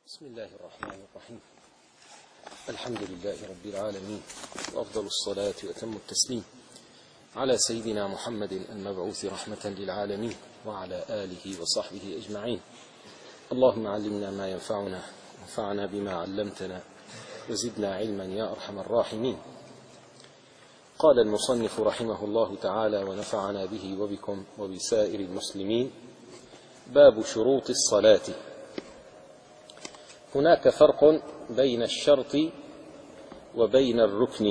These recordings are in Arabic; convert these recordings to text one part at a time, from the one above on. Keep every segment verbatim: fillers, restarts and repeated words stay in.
بسم الله الرحمن الرحيم. الحمد لله رب العالمين، وأفضل الصلاة وأتم التسليم على سيدنا محمد المبعوث رحمة للعالمين وعلى آله وصحبه أجمعين. اللهم علمنا ما ينفعنا وانفعنا بما علمتنا وزدنا علما يا أرحم الراحمين. قال المصنف رحمه الله تعالى ونفعنا به وبكم وبسائر المسلمين: باب شروط الصلاة. هناك فرق بين الشرط وبين الركن،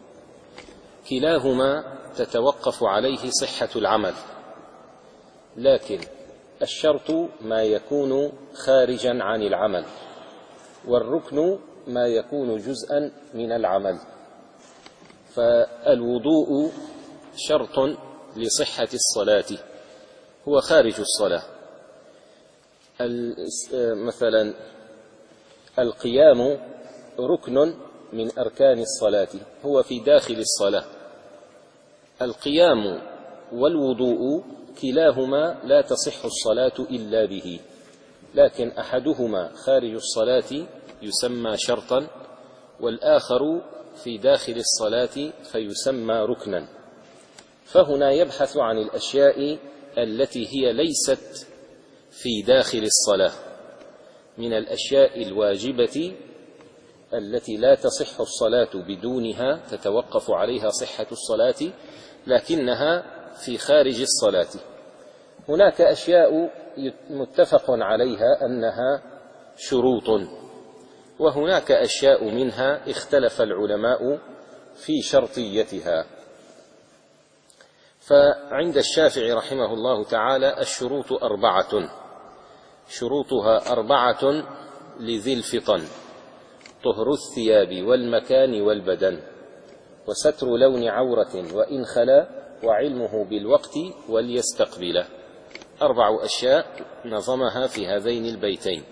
كلاهما تتوقف عليه صحة العمل، لكن الشرط ما يكون خارجا عن العمل، والركن ما يكون جزءا من العمل. فالوضوء شرط لصحة الصلاة، هو خارج الصلاة. مثلا القيام ركن من أركان الصلاة، هو في داخل الصلاة. القيام والوضوء كلاهما لا تصح الصلاة إلا به، لكن أحدهما خارج الصلاة يسمى شرطا، والآخر في داخل الصلاة فيسمى ركنا. فهنا يبحث عن الأشياء التي هي ليست في داخل الصلاة من الأشياء الواجبة التي لا تصح الصلاة بدونها، تتوقف عليها صحة الصلاة، لكنها في خارج الصلاة. هناك أشياء متفق عليها أنها شروط، وهناك أشياء منها اختلف العلماء في شرطيتها. فعند الشافعي رحمه الله تعالى الشروط أربعة، شروطها أربعة لذي الفطن: طهر الثياب والمكان والبدن، وستر لون عورة وإن خلا، وعلمه بالوقت وليستقبله. أربع أشياء نظمها في هذين البيتين: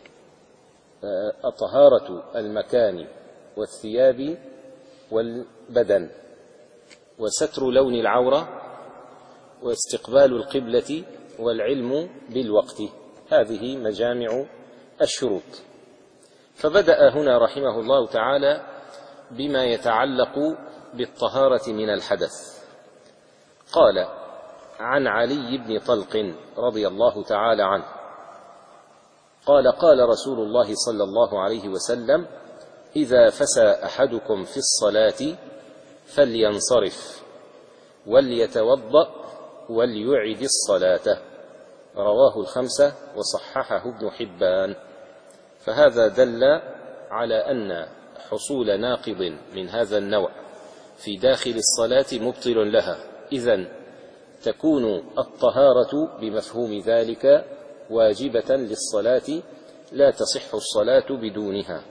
طهارة المكان والثياب والبدن، وستر لون العورة، واستقبال القبلة، والعلم بالوقت. هذه مجامع الشروط. فبدأ هنا رحمه الله تعالى بما يتعلق بالطهارة من الحدث. قال: عن علي بن طلق رضي الله تعالى عنه قال: قال رسول الله صلى الله عليه وسلم: إذا فسى أحدكم في الصلاة فلينصرف وليتوضأ وليعد الصلاة. رواه الخمسة وصححه ابن حبان. فهذا دل على أن حصول ناقض من هذا النوع في داخل الصلاة مبطل لها، إذن تكون الطهارة بمفهوم ذلك واجبة للصلاة، لا تصح الصلاة بدونها.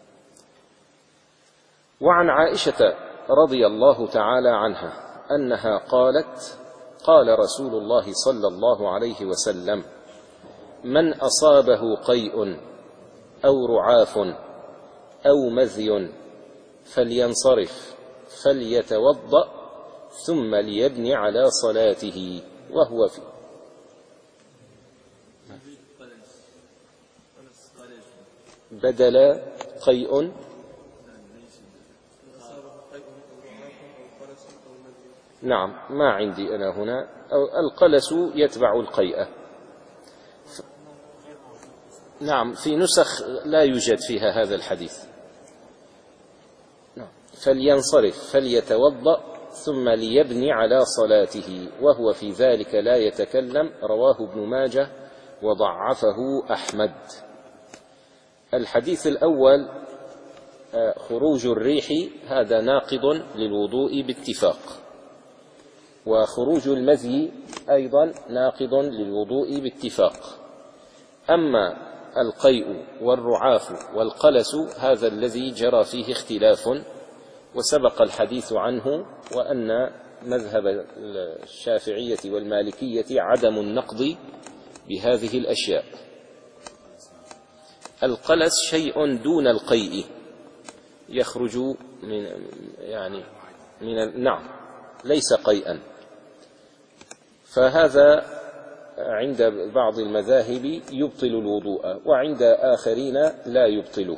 وعن عائشة رضي الله تعالى عنها أنها قالت: قال رسول الله صلى الله عليه وسلم: من أصابه قيء أو رعاف أو مذي فلينصرف فليتوضأ ثم ليبني على صلاته. وهو في بدل قيء نعم، ما عندي أنا هنا. القلس يتبع القيء. نعم، في نسخ لا يوجد فيها هذا الحديث. نعم. فلينصرف فليتوضأ ثم ليبني على صلاته، وهو في ذلك لا يتكلم. رواه ابن ماجه وضعفه أحمد. الحديث الأول خروج الريح، هذا ناقض للوضوء باتفاق، وخروج المذي أيضا ناقض للوضوء باتفاق. أما القيء والرعاف والقلس هذا الذي جرى فيه اختلاف، وسبق الحديث عنه، وأن مذهب الشافعية والمالكية عدم النقض بهذه الأشياء. القلس شيء دون القيء، يخرج من يعني من نعم ليس قيئا. فهذا عند بعض المذاهب يبطل الوضوء، وعند آخرين لا يبطله.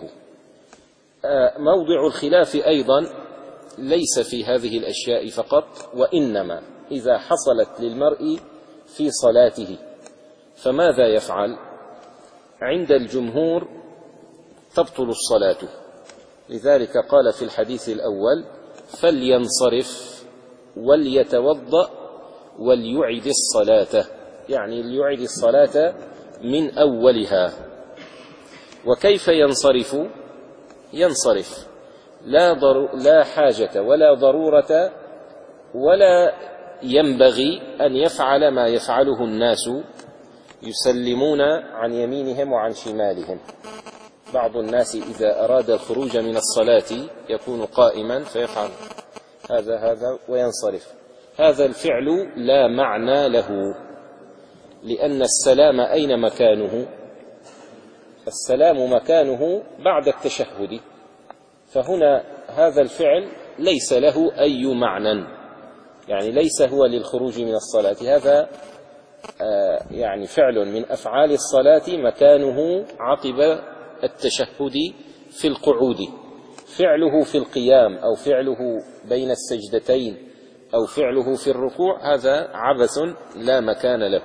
موضع الخلاف أيضا ليس في هذه الأشياء فقط، وإنما إذا حصلت للمرء في صلاته فماذا يفعل؟ عند الجمهور تبطل الصلاة، لذلك قال في الحديث الأول: فلينصرف وليتوضأ وليعد الصلاة، يعني ليعد الصلاة من أولها. وكيف ينصرف؟ ينصرف لا, ضر... لا حاجة ولا ضرورة ولا ينبغي أن يفعل ما يفعله الناس، يسلمون عن يمينهم وعن شمالهم. بعض الناس إذا أراد الخروج من الصلاة يكون قائما فيفعل هذا هذا وينصرف. هذا الفعل لا معنى له، لأن السلام أين مكانه؟ السلام مكانه بعد التشهد، فهنا هذا الفعل ليس له أي معنى، يعني ليس هو للخروج من الصلاة. هذا آه يعني فعل من أفعال الصلاة مكانه عقب التشهد في القعود. فعله في القيام أو فعله بين السجدتين أو فعله في الركوع هذا عبث لا مكان له.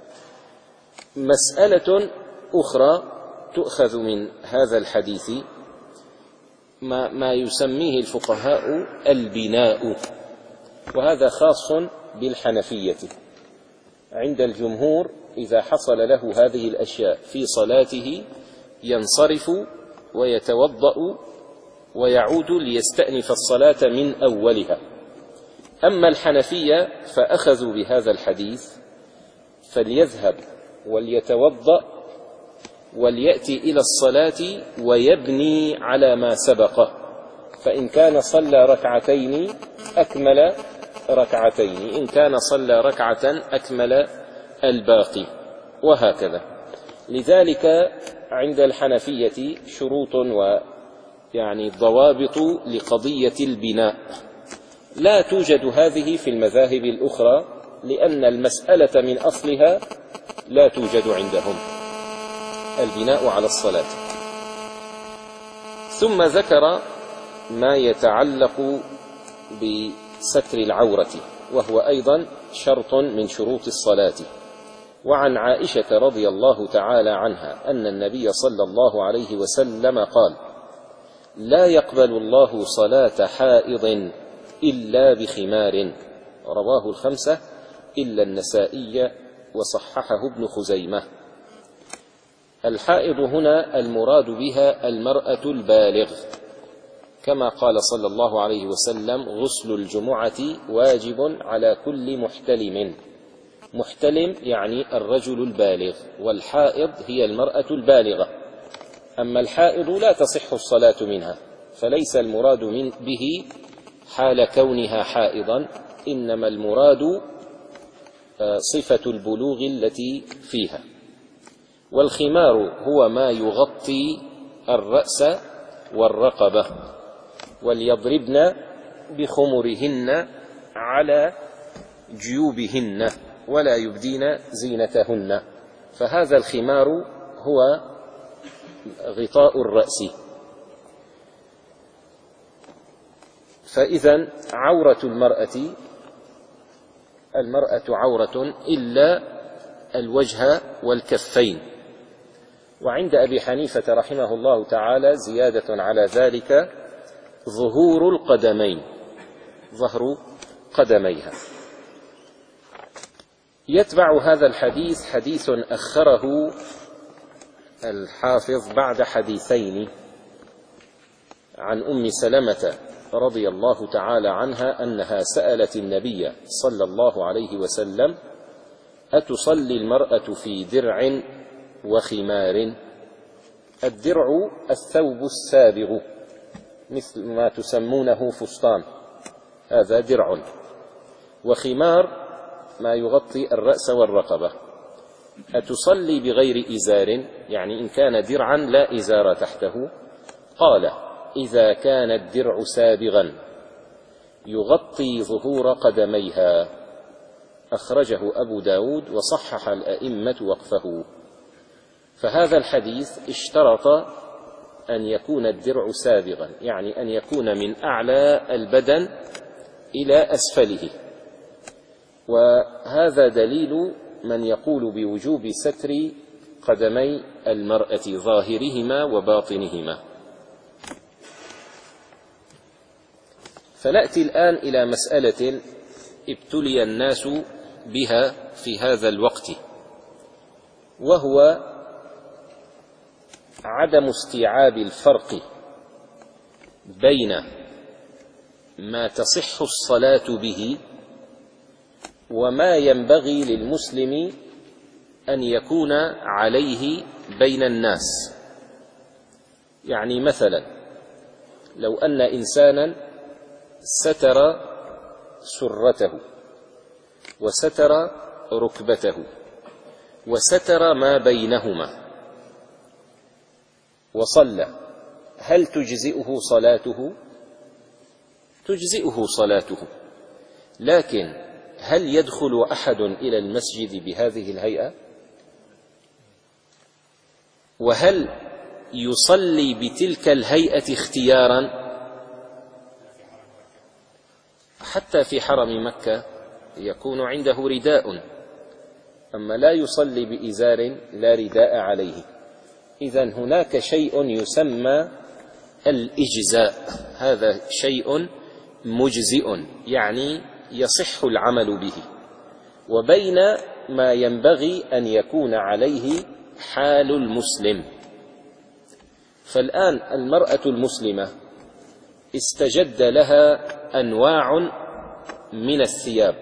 مسألة أخرى تؤخذ من هذا الحديث ما, ما يسميه الفقهاء البناء، وهذا خاص بالحنفية. عند الجمهور إذا حصل له هذه الأشياء في صلاته ينصرف ويتوضأ ويعود ليستأنف الصلاة من أولها. أما الحنفية فأخذوا بهذا الحديث: فليذهب وليتوضأ وليأتي إلى الصلاة ويبني على ما سبقه، فإن كان صلى ركعتين أكمل ركعتين، إن كان صلى ركعة أكمل الباقي، وهكذا. لذلك عند الحنفية شروط ويعني ضوابط لقضية البناء لا توجد هذه في المذاهب الأخرى، لأن المسألة من أصلها لا توجد عندهم، البناء على الصلاة. ثم ذكر ما يتعلق بستر العورة، وهو أيضا شرط من شروط الصلاة. وعن عائشة رضي الله تعالى عنها أن النبي صلى الله عليه وسلم قال: لا يقبل الله صلاة حائض إلا بخمار، رواه الخمسة إلا النسائي وصححه ابن خزيمة. الحائض هنا المراد بها المرأة البالغ، كما قال صلى الله عليه وسلم: غسل الجمعة واجب على كل محتلم. محتلم يعني الرجل البالغ، والحائض هي المرأة البالغة. أما الحائض لا تصح الصلاة منها، فليس المراد من به حال كونها حائضا، إنما المراد صفة البلوغ التي فيها. والخمار هو ما يغطي الرأس والرقبة، وليضربن بخمرهن على جيوبهن ولا يبدين زينتهن، فهذا الخمار هو غطاء الرأس. فإذا عورة المرأة المرأة عورة إلا الوجه والكفين. وعند أبي حنيفة رحمه الله تعالى زيادة على ذلك: ظهور القدمين، ظهر قدميها. يتبع هذا الحديث حديث أخره الحافظ بعد حديثين عن أم سلمة رضي الله تعالى عنها أنها سألت النبي صلى الله عليه وسلم: أتصلي المرأة في درع وخمار؟ الدرع الثوب السابغ مثل ما تسمونه فستان، هذا درع. وخمار ما يغطي الرأس والرقبة. أتصلي بغير إزار؟ يعني إن كان درعا لا إزار تحته. قال: إذا كان الدرع سابغا يغطي ظهور قدميها، أخرجه أبو داود وصحح الأئمة وقفه. فهذا الحديث اشترط أن يكون الدرع سابغا، يعني أن يكون من أعلى البدن إلى أسفله، وهذا دليل من يقول بوجوب ستر قدمي المرأة ظاهرهما وباطنهما. فنأتي الآن إلى مسألة ابتلي الناس بها في هذا الوقت، وهو عدم استيعاب الفرق بين ما تصح الصلاة به وما ينبغي للمسلم أن يكون عليه بين الناس. يعني مثلا لو أن إنسانا ستر سرته وستر ركبته وستر ما بينهما وصلى، هل تجزئه صلاته؟ تجزئه صلاته، لكن هل يدخل أحد إلى المسجد بهذه الهيئة؟ وهل يصلي بتلك الهيئة اختيارا؟ حتى في حرم مكة يكون عنده رداء، أما لا يصلي بإزار لا رداء عليه. إذن هناك شيء يسمى الإجزاء، هذا شيء مجزئ يعني يصح العمل به، وبين ما ينبغي أن يكون عليه حال المسلم. فالآن المرأة المسلمة استجد لها أنواع من الثياب،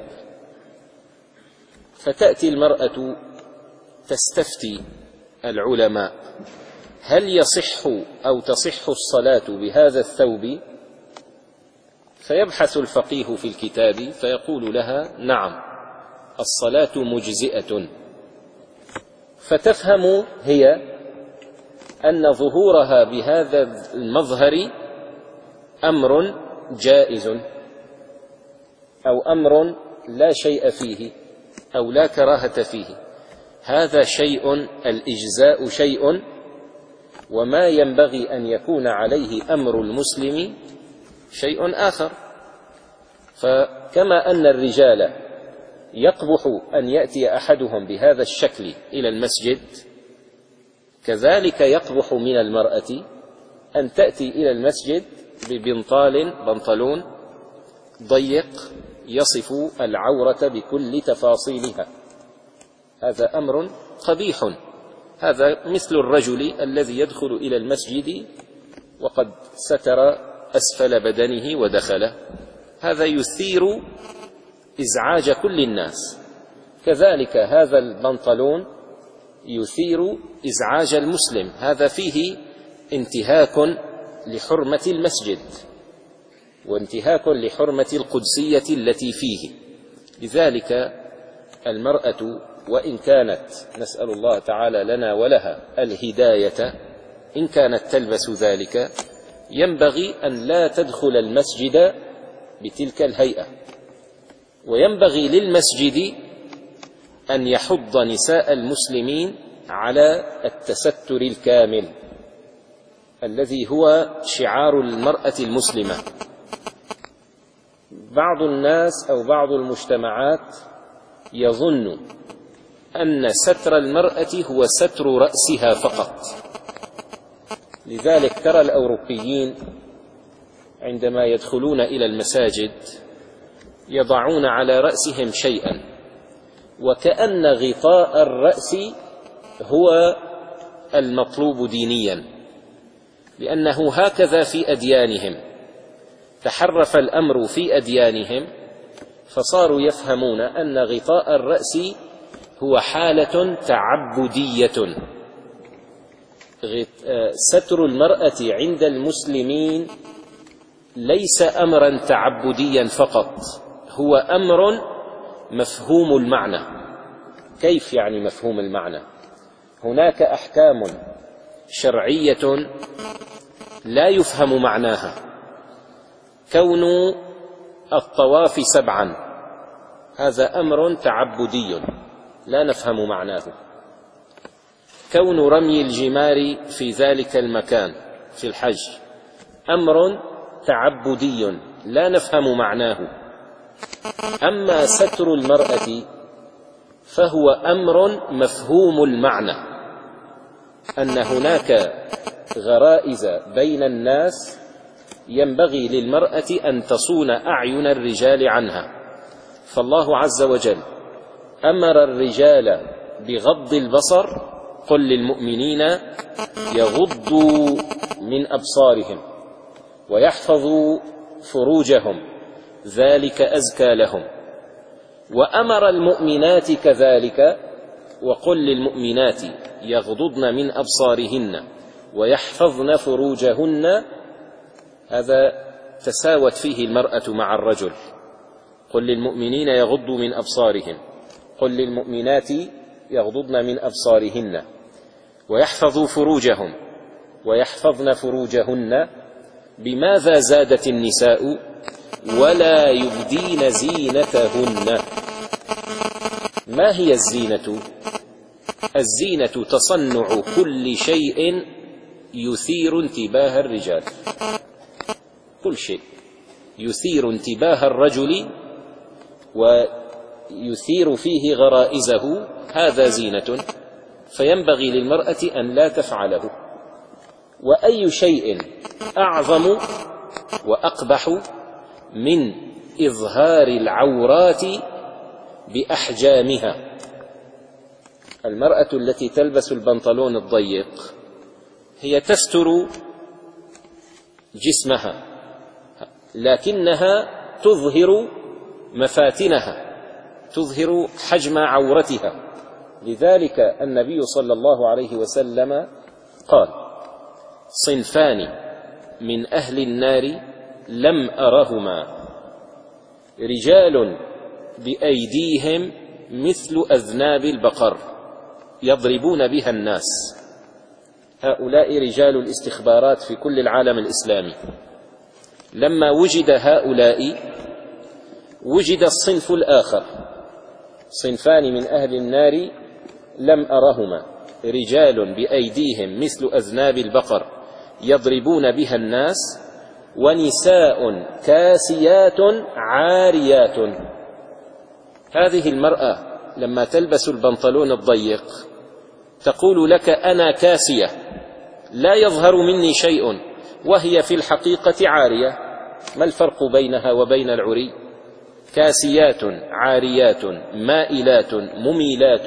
فتأتي المرأة تستفتي العلماء هل يصح أو تصح الصلاة بهذا الثوب؟ فيبحث الفقيه في الكتاب فيقول لها نعم الصلاة مجزئة، فتفهم هي أن ظهورها بهذا المظهر أمر جائز أو أمر لا شيء فيه أو لا كراهة فيه. هذا شيء، الإجزاء شيء، وما ينبغي أن يكون عليه أمر المسلم شيء آخر. فكما أن الرجال يقبح أن يأتي أحدهم بهذا الشكل إلى المسجد، كذلك يقبح من المرأة أن تأتي إلى المسجد ببنطال بنطلون ضيق يصف العورة بكل تفاصيلها. هذا أمر قبيح. هذا مثل الرجل الذي يدخل إلى المسجد وقد ستر أسفل بدنه ودخل، هذا يثير إزعاج كل الناس. كذلك هذا البنطلون يثير إزعاج المسلم، هذا فيه انتهاك لحرمة المسجد وانتهاك لحرمة القدسية التي فيه. لذلك المرأة وإن كانت، نسأل الله تعالى لنا ولها الهداية، إن كانت تلبس ذلك ينبغي أن لا تدخل المسجد بتلك الهيئة، وينبغي للمسجد أن يحض نساء المسلمين على التستر الكامل الذي هو شعار المرأة المسلمة. بعض الناس أو بعض المجتمعات يظن أن ستر المرأة هو ستر رأسها فقط. لذلك ترى الأوروبيين عندما يدخلون إلى المساجد يضعون على رأسهم شيئا، وكأن غطاء الرأس هو المطلوب دينيا، لأنه هكذا في أديانهم. تحرف الأمر في أديانهم فصاروا يفهمون أن غطاء الرأس هو حالة تعبدية. ستر المرأة عند المسلمين ليس أمرا تعبديا فقط، هو أمر مفهوم المعنى. كيف يعني مفهوم المعنى؟ هناك أحكام شرعية لا يفهم معناها، كون الطواف سبعا هذا أمر تعبدي لا نفهم معناه. كون رمي الجمار في ذلك المكان في الحج أمر تعبدي لا نفهم معناه. أما ستر المرأة فهو أمر مفهوم المعنى، أن هناك غرائز بين الناس ينبغي للمرأة أن تصون أعين الرجال عنها، فالله عز وجل أمر الرجال بغض البصر، قل للمؤمنين يغضوا من أبصارهم ويحفظوا فروجهم ذلك أزكى لهم، وأمر المؤمنات كذلك وقل للمؤمنات يغضضن من أبصارهن ويحفظن فروجهن، هذا تساوت فيه المرأة مع الرجل. قل للمؤمنين يغضوا من أبصارهم، قل للمؤمنات يغضضن من أبصارهن ويحفظوا فروجهم ويحفظن فروجهن. بماذا زادت النساء؟ ولا يبدين زينتهن. ما هي الزينة؟ الزينة تصنع كل شيء يثير انتباه الرجال، كل شيء يثير انتباه الرجل ويثير فيه غرائزه هذا زينة، فينبغي للمرأة أن لا تفعله. وأي شيء أعظم وأقبح من إظهار العورات بأحجامها؟ المرأة التي تلبس البنطلون الضيق هي تستر جسمها لكنها تظهر مفاتنها، تظهر حجم عورتها. لذلك النبي صلى الله عليه وسلم قال: صنفان من أهل النار لم أرهما، رجال بأيديهم مثل أذناب البقر يضربون بها الناس. هؤلاء رجال الاستخبارات في كل العالم الإسلامي. لما وجد هؤلاء وجد الصنف الآخر، صنفان من أهل النار لم أرهما، رجال بأيديهم مثل أذناب البقر يضربون بها الناس، ونساء كاسيات عاريات. هذه المرأة لما تلبس البنطلون الضيق تقول لك: أنا كاسية لا يظهر مني شيء، وهي في الحقيقة عارية. ما الفرق بينها وبين العري؟ كاسيات عاريات مائلات مميلات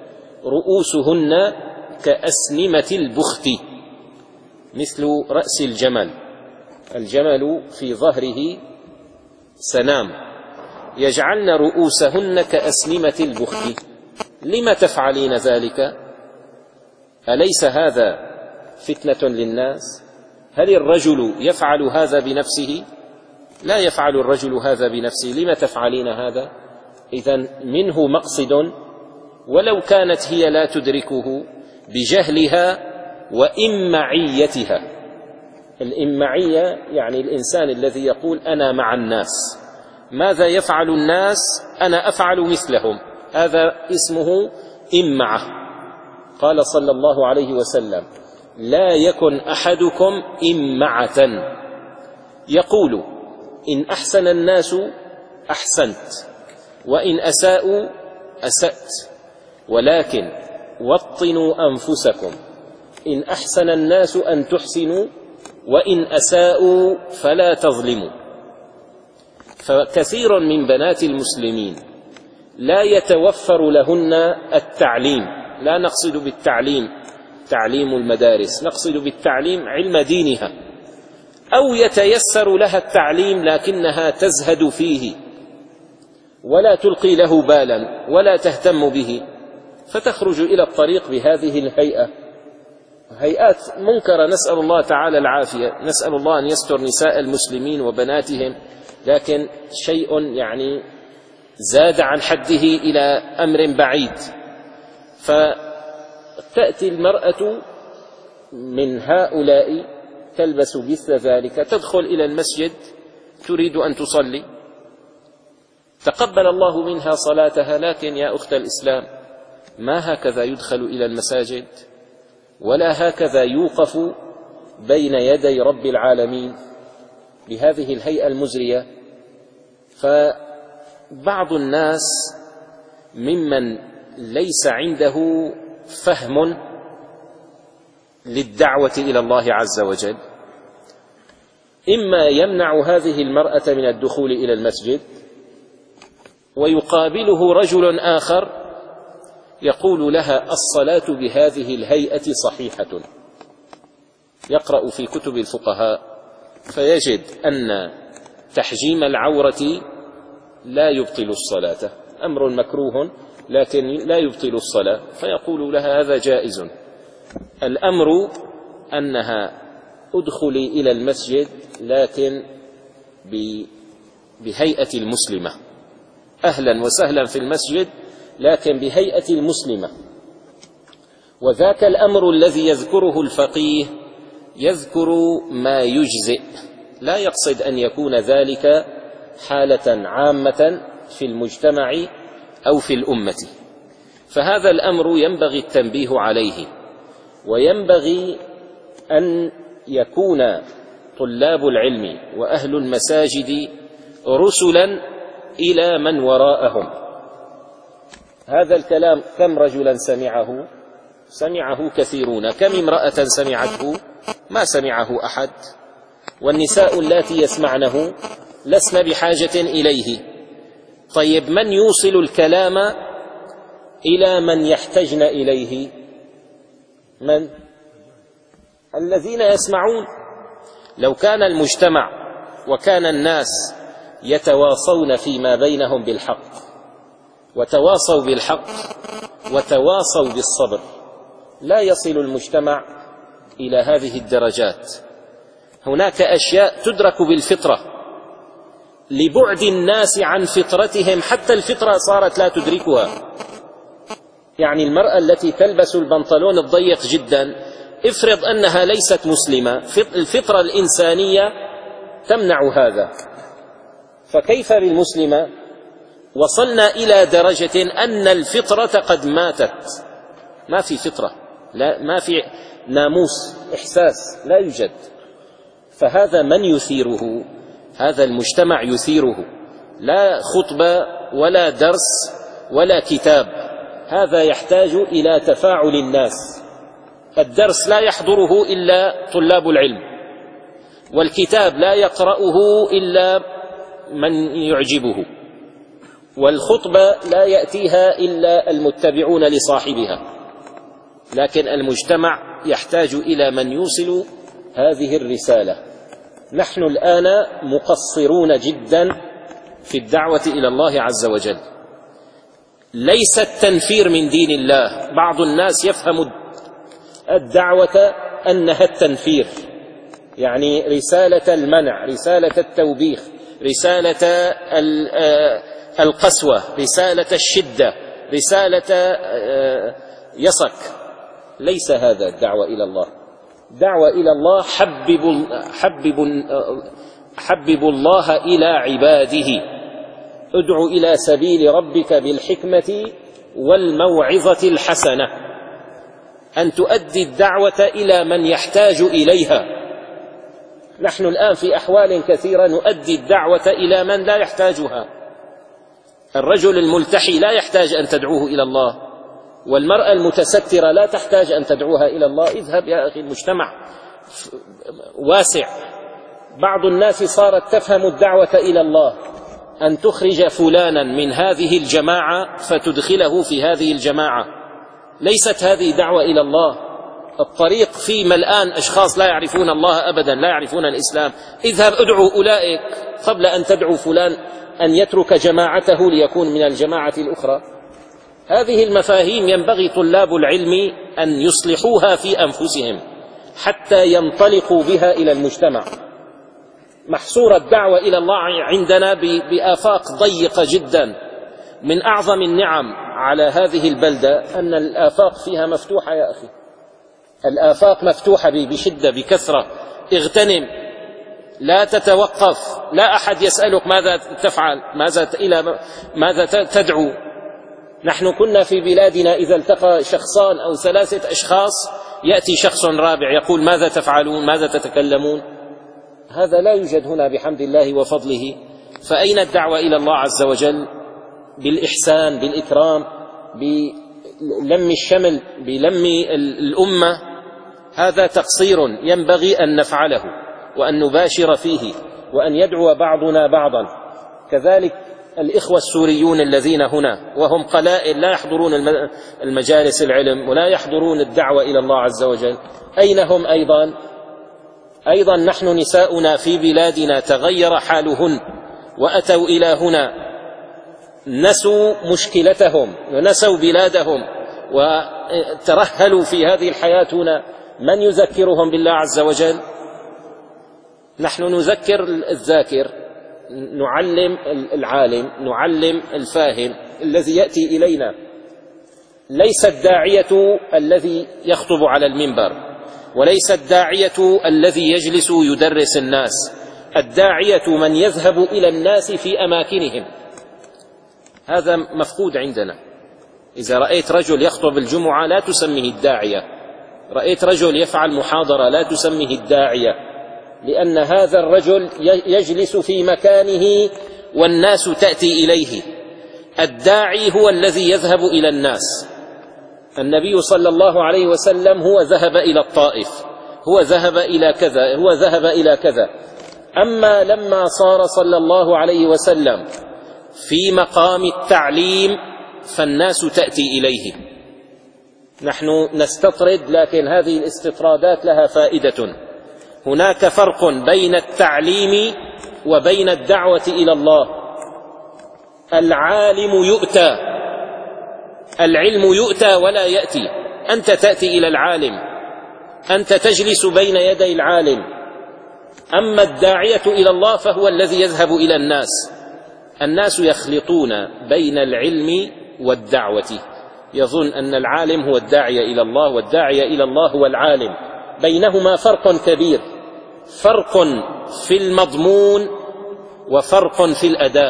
رؤوسهن كأسنمة البخت، مثل رأس الجمل. الجمل في ظهره سنام، يجعلن رؤوسهن كأسنمة البخت. لم تفعلين ذلك؟ أليس هذا فتنة للناس؟ هل الرجل يفعل هذا بنفسه؟ لا يفعل الرجل هذا بنفسه. لم تفعلين هذا؟ إذن منه مقصد، ولو كانت هي لا تدركه بجهلها وإمعيتها. الإمعية يعني الإنسان الذي يقول: أنا مع الناس، ماذا يفعل الناس أنا أفعل مثلهم، هذا اسمه إمعة. قال صلى الله عليه وسلم: لا يكن أحدكم إمعة، يقول: إن أحسن الناس أحسنت، وإن أساءوا أسأت، ولكن وطنوا أنفسكم، إن أحسن الناس أن تحسنوا، وإن أساءوا فلا تظلموا. فكثير من بنات المسلمين لا يتوفر لهن التعليم. لا نقصد بالتعليم تعليم المدارس، نقصد بالتعليم علم دينها، أو يتيسر لها التعليم لكنها تزهد فيه ولا تلقي له بالا ولا تهتم به، فتخرج إلى الطريق بهذه الهيئة، هيئات منكرة. نسأل الله تعالى العافية، نسأل الله أن يستر نساء المسلمين وبناتهم، لكن شيء يعني زاد عن حده إلى أمر بعيد. فتأتي المرأة من هؤلاء تلبس مثل ذلك، تدخل إلى المسجد تريد أن تصلي، تقبل الله منها صلاتها، لكن يا أخت الإسلام ما هكذا يدخل إلى المساجد، ولا هكذا يوقف بين يدي رب العالمين بهذه الهيئة المزرية. فبعض الناس ممن ليس عنده فهم للدعوة إلى الله عز وجل إما يمنع هذه المرأة من الدخول إلى المسجد، ويقابله رجل آخر يقول لها الصلاة بهذه الهيئة صحيحة. يقرأ في كتب الفقهاء فيجد أن تحجيم العورة لا يبطل الصلاة، أمر مكروه لكن لا يبطل الصلاة، فيقول لها هذا جائز. الأمر أنها ادخلي إلى المسجد لكن بهيئة المسلمة، أهلا وسهلا في المسجد لكن بهيئة المسلمة. وذاك الأمر الذي يذكره الفقيه يذكر ما يجزئ، لا يقصد أن يكون ذلك حالة عامة في المجتمع أو في الأمة. فهذا الأمر ينبغي التنبيه عليه، وينبغي أن يكون طلاب العلم وأهل المساجد رسلا إلى من وراءهم. هذا الكلام كم رجلا سمعه؟ سمعه كثيرون. كم امرأة سمعته؟ ما سمعه أحد. والنساء اللاتي يسمعنه لسن بحاجة إليه. طيب من يوصل الكلام إلى من يحتجن إليه؟ من؟ الذين يسمعون. لو كان المجتمع وكان الناس يتواصون فيما بينهم بالحق، وتواصوا بالحق وتواصوا بالصبر، لا يصل المجتمع إلى هذه الدرجات. هناك أشياء تدرك بالفطرة، لبعد الناس عن فطرتهم حتى الفطرة صارت لا تدركها. يعني المرأة التي تلبس البنطلون الضيق جدا، افرض أنها ليست مسلمة، الفطرة الإنسانية تمنع هذا، فكيف بالمسلمة؟ وصلنا إلى درجة أن الفطرة قد ماتت، ما في فطرة، لا ما في ناموس، إحساس لا يوجد. فهذا من يثيره؟ هذا المجتمع يثيره، لا خطبة ولا درس ولا كتاب، هذا يحتاج إلى تفاعل الناس. الدرس لا يحضره إلا طلاب العلم، والكتاب لا يقرأه إلا من يعجبه، والخطبة لا يأتيها إلا المتبعون لصاحبها. لكن المجتمع يحتاج إلى من يوصل هذه الرسالة. نحن الآن مقصرون جدا في الدعوة إلى الله عز وجل. ليس التنفير من دين الله. بعض الناس يفهم الدعوة أنها التنفير، يعني رسالة المنع، رسالة التوبيخ، رسالة القسوة، رسالة الشدة، رسالة يصك. ليس هذا الدعوة إلى الله. دعوة إلى الله حبب, حبب, حبب الله إلى عباده، ادع إلى سبيل ربك بالحكمة والموعظة الحسنة، أن تؤدي الدعوة إلى من يحتاج إليها. نحن الآن في أحوال كثيرة نؤدي الدعوة إلى من لا يحتاجها. الرجل الملتحي لا يحتاج أن تدعوه إلى الله، والمرأة المتسترة لا تحتاج أن تدعوها إلى الله. اذهب يا أخي، المجتمع واسع. بعض الناس صارت تفهم الدعوة إلى الله أن تخرج فلانا من هذه الجماعة فتدخله في هذه الجماعة. ليست هذه دعوة إلى الله. الطريق في ملآن أشخاص لا يعرفون الله أبدا، لا يعرفون الإسلام. اذهب ادعو أولئك قبل أن تدعو فلان أن يترك جماعته ليكون من الجماعة الأخرى. هذه المفاهيم ينبغي طلاب العلم أن يصلحوها في أنفسهم حتى ينطلقوا بها إلى المجتمع. محصور الدعوة إلى الله عندنا بآفاق ضيقة جدا. من أعظم النعم على هذه البلدة أن الآفاق فيها مفتوحة يا أخي، الآفاق مفتوحة بشدة بكثرة. اغتنم لا تتوقف، لا أحد يسألك ماذا تفعل، ماذا إلى ماذا تدعو. نحن كنا في بلادنا إذا التقى شخصان أو ثلاثة أشخاص يأتي شخص رابع يقول ماذا تفعلون، ماذا تتكلمون. هذا لا يوجد هنا بحمد الله وفضله. فأين الدعوة إلى الله عز وجل بالإحسان، بالإكرام، بلم الشمل، بلم الأمة؟ هذا تقصير ينبغي أن نفعله وأن نباشر فيه وأن يدعو بعضنا بعضا. كذلك الإخوة السوريون الذين هنا وهم قلائل لا يحضرون المجالس العلم ولا يحضرون الدعوة إلى الله عز وجل، أين هم أيضا؟ أيضا نحن نساؤنا في بلادنا تغير حالهن وأتوا إلى هنا، نسوا مشكلتهم ونسوا بلادهم وترهلوا في هذه الحياة هنا. من يذكرهم بالله عز وجل؟ نحن نذكر الذاكر، نعلم العالم، نعلم الفاهم الذي يأتي إلينا. ليس الداعية الذي يخطب على المنبر، وليس الداعية الذي يجلس يدرس الناس. الداعية من يذهب إلى الناس في أماكنهم. هذا مفقود عندنا. إذا رأيت رجل يخطب الجمعة لا تسميه الداعية، رأيت رجل يفعل محاضرة لا تسميه الداعية، لأن هذا الرجل يجلس في مكانه والناس تأتي إليه. الداعي هو الذي يذهب إلى الناس. النبي صلى الله عليه وسلم هو ذهب إلى الطائف، هو ذهب إلى كذا، هو ذهب إلى كذا. أما لما صار صلى الله عليه وسلم في مقام التعليم فالناس تأتي إليه. نحن نستطرد، لكن هذه الاستطرادات لها فائدة. هناك فرق بين التعليم وبين الدعوة إلى الله. العالم يؤتى، العلم يؤتى ولا يأتي. أنت تأتي إلى العالم، أنت تجلس بين يدي العالم. أما الداعية إلى الله فهو الذي يذهب إلى الناس. الناس يخلطون بين العلم والدعوة، يظن أن العالم هو الداعية إلى الله والداعية إلى الله هو العالم. بينهما فرق كبير، فرق في المضمون وفرق في الأداء.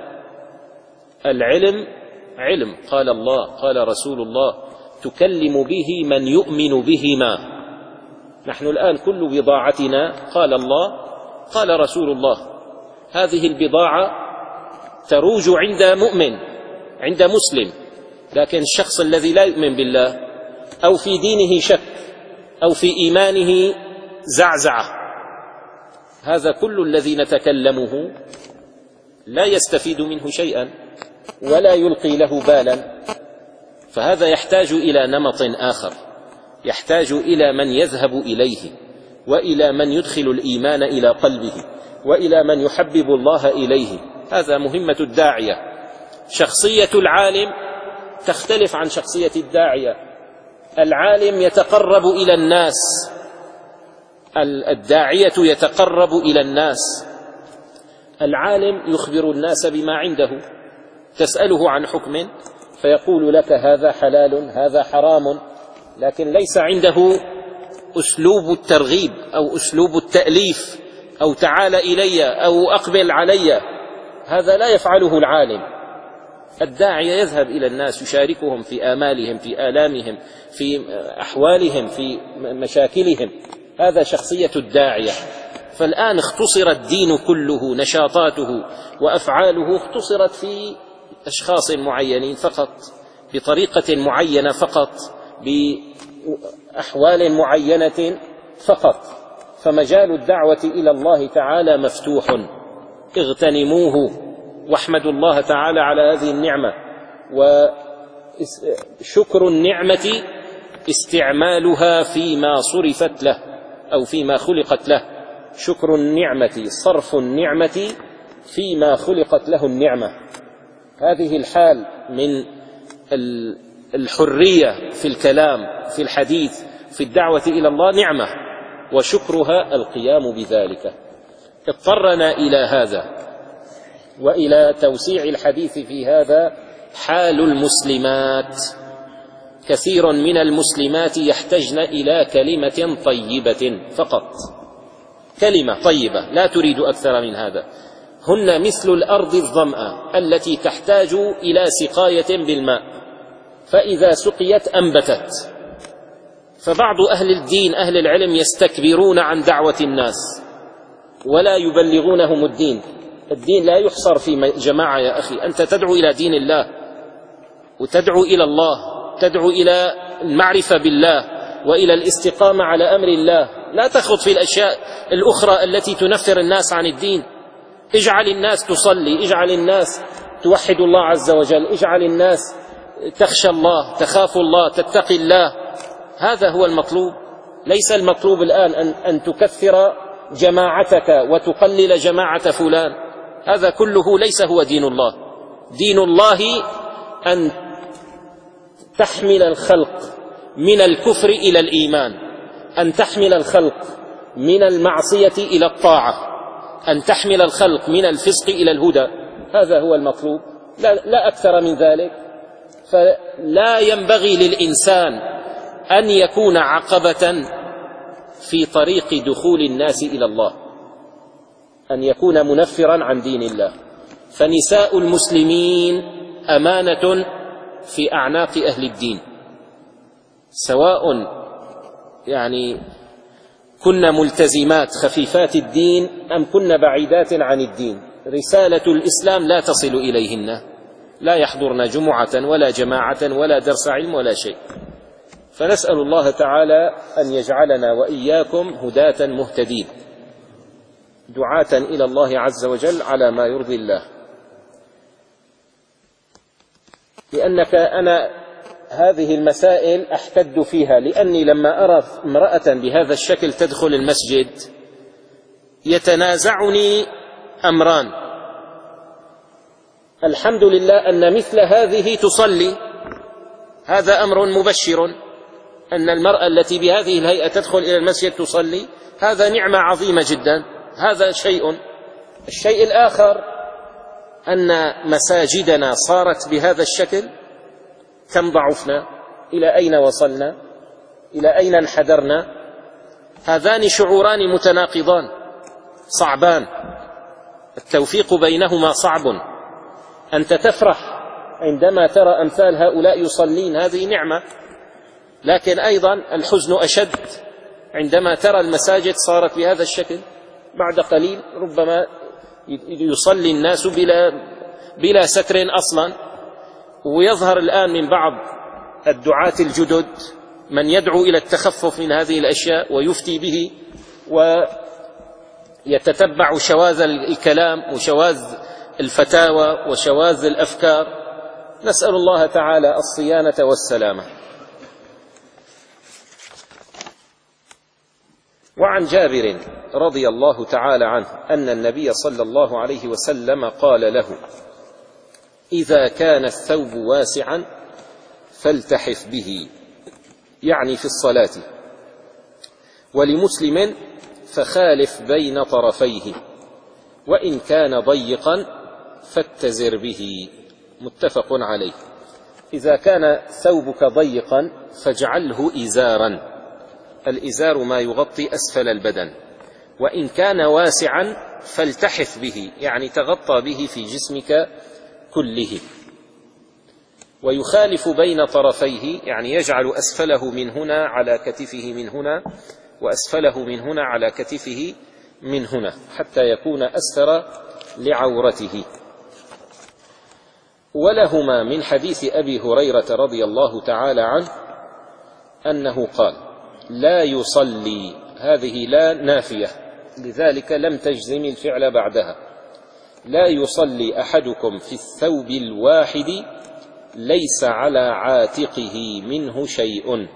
العلم علم، قال الله قال رسول الله، تكلم به من يؤمن بهما. نحن الآن كل بضاعتنا قال الله قال رسول الله. هذه البضاعة تروج عند مؤمن، عند مسلم، لكن الشخص الذي لا يؤمن بالله أو في دينه شك أو في إيمانه زعزعة، هذا كل الذي نتكلمه لا يستفيد منه شيئا ولا يلقي له بالا. فهذا يحتاج إلى نمط آخر، يحتاج إلى من يذهب إليه، وإلى من يدخل الإيمان إلى قلبه، وإلى من يحبب الله إليه. هذا مهمة الداعية. شخصية العالم تختلف عن شخصية الداعية. العالم يتقرب إلى الناس، الداعية يتقرب إلى الناس. العالم يخبر الناس بما عنده، تسأله عن حكم فيقول لك هذا حلال هذا حرام، لكن ليس عنده أسلوب الترغيب أو أسلوب التأليف أو تعال إلي أو أقبل علي. هذا لا يفعله العالم. الداعية يذهب إلى الناس، يشاركهم في آمالهم، في آلامهم، في أحوالهم، في مشاكلهم. هذا شخصية الداعية. فالآن اختصر الدين كله، نشاطاته وأفعاله اختصرت في أشخاص معينين فقط، بطريقة معينة فقط، بأحوال معينة فقط. فمجال الدعوة إلى الله تعالى مفتوح، اغتنموه واحمدوا الله تعالى على هذه النعمة. وشكر النعمة استعمالها فيما صرفت له أو فيما خلقت له. شكر النعمة صرف النعمة فيما خلقت له النعمة. هذه الحال من الحرية في الكلام، في الحديث، في الدعوة إلى الله نعمة، وشكرها القيام بذلك. اضطرنا إلى هذا وإلى توسيع الحديث في هذا حال المسلمات. كثير من المسلمات يحتجن إلى كلمة طيبة فقط، كلمة طيبة لا تريد أكثر من هذا. هن مثل الأرض الظمأ التي تحتاج إلى سقاية بالماء، فإذا سقيت أنبتت. فبعض أهل الدين أهل العلم يستكبرون عن دعوة الناس ولا يبلغونهم الدين. الدين لا يحصر في جماعة يا أخي، أنت تدعو إلى دين الله وتدعو إلى الله، تدعو إلى المعرفة بالله وإلى الاستقامة على أمر الله، لا تخوض في الأشياء الأخرى التي تنفر الناس عن الدين. اجعل الناس تصلي، اجعل الناس توحد الله عز وجل، اجعل الناس تخشى الله، تخاف الله، تتقي الله. هذا هو المطلوب. ليس المطلوب الآن أن, أن تكثر جماعتك وتقلل جماعة فلان، هذا كله ليس هو دين الله. دين الله أن تحمل الخلق من الكفر إلى الإيمان، أن تحمل الخلق من المعصية إلى الطاعة، أن تحمل الخلق من الفسق إلى الهدى. هذا هو المطلوب، لا, لا أكثر من ذلك. فلا ينبغي للإنسان أن يكون عقبة في طريق دخول الناس إلى الله، أن يكون منفرا عن دين الله. فنساء المسلمين أمانة في أعناق أهل الدين، سواء يعني كنا ملتزمات خفيفات الدين أم كنا بعيدات عن الدين. رسالة الإسلام لا تصل إليهن، لا يحضرن جمعة ولا جماعة ولا درس علم ولا شيء. فنسأل الله تعالى أن يجعلنا وإياكم هداة مهتدين، دعاة إلى الله عز وجل على ما يرضي الله. لأنك أنا هذه المسائل أحتد فيها، لأني لما أرى امرأة بهذا الشكل تدخل المسجد يتنازعني أمران. الحمد لله أن مثل هذه تصلي، هذا أمر مبشر، أن المرأة التي بهذه الهيئة تدخل إلى المسجد تصلي، هذا نعمة عظيمة جدا، هذا شيء. الشيء الآخر أن مساجدنا صارت بهذا الشكل، كم ضعفنا، إلى أين وصلنا، إلى أين انحدرنا. هذان شعوران متناقضان صعبان، التوفيق بينهما صعب. أنت تفرح عندما ترى أمثال هؤلاء يصلين، هذه نعمة، لكن أيضا الحزن أشد عندما ترى المساجد صارت بهذا الشكل. بعد قليل ربما يصلي الناس بلا, بلا ستر أصلا. ويظهر الآن من بعض الدعاة الجدد من يدعو إلى التخفف من هذه الأشياء ويفتي به ويتتبع شواذ الكلام وشواذ الفتاوى وشواذ الأفكار. نسأل الله تعالى الصيانة والسلامة. وعن جابر رضي الله تعالى عنه أن النبي صلى الله عليه وسلم قال له: إذا كان الثوب واسعا فالتحف به، يعني في الصلاة. ولمسلم: فخالف بين طرفيه، وإن كان ضيقا فاتزر به، متفق عليه. إذا كان ثوبك ضيقا فاجعله إزارا، الإزار ما يغطي أسفل البدن. وإن كان واسعا فالتحف به، يعني تغطى به في جسمك كله. ويخالف بين طرفيه، يعني يجعل أسفله من هنا على كتفه من هنا، وأسفله من هنا على كتفه من هنا، حتى يكون أستر لعورته. ولهما من حديث أبي هريرة رضي الله تعالى عنه أنه قال: لا يصلي، هذه لا نافية لذلك لم تجزم الفعل بعدها، لا يصلي أحدكم في الثوب الواحد ليس على عاتقه منه شيء،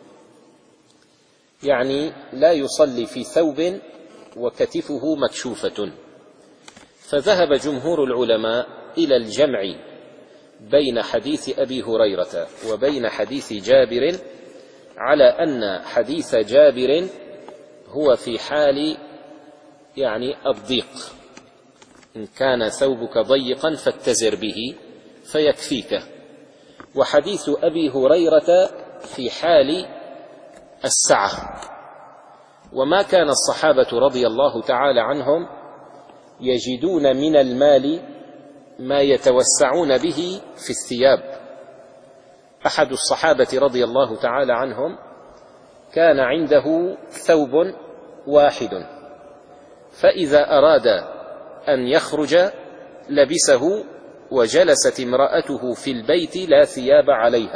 يعني لا يصلي في ثوب وكتفه مكشوفة. فذهب جمهور العلماء إلى الجمع بين حديث أبي هريرة وبين حديث جابر، على أن حديث جابر هو في حال يعني الضيق، إن كان ثوبك ضيقا فاتزر به فيكفيك، وحديث أبي هريرة في حال السعة. وما كان الصحابة رضي الله تعالى عنهم يجدون من المال ما يتوسعون به في الثياب. أحد الصحابة رضي الله تعالى عنهم كان عنده ثوب واحد، فإذا أراد أن يخرج لبسه، وجلست امرأته في البيت لا ثياب عليها،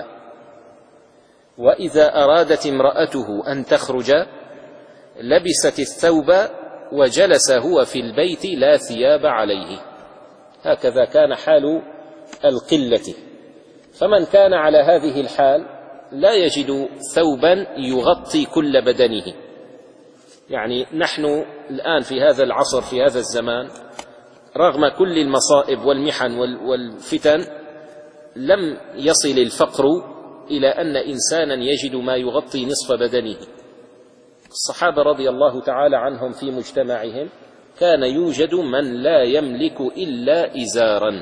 وإذا أرادت امرأته أن تخرج لبست الثوب وجلس هو في البيت لا ثياب عليه. هكذا كان حال القلة. فمن كان على هذه الحال لا يجد ثوبا يغطي كل بدنه. يعني نحن الآن في هذا العصر في هذا الزمان رغم كل المصائب والمحن والفتن لم يصل الفقر إلى أن إنسانا يجد ما يغطي نصف بدنه. الصحابة رضي الله تعالى عنهم في مجتمعهم كان يوجد من لا يملك إلا إزارا.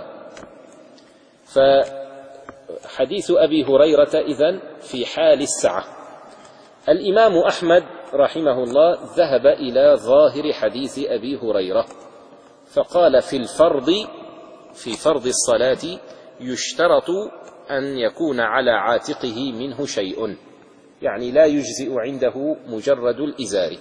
فحديث أبي هريرة إذن في حال السعة. الإمام أحمد رحمه الله ذهب إلى ظاهر حديث أبي هريرة فقال في الفرض في فرض الصلاة يشترط أن يكون على عاتقه منه شيء، يعني لا يجزئ عنده مجرد الإزار.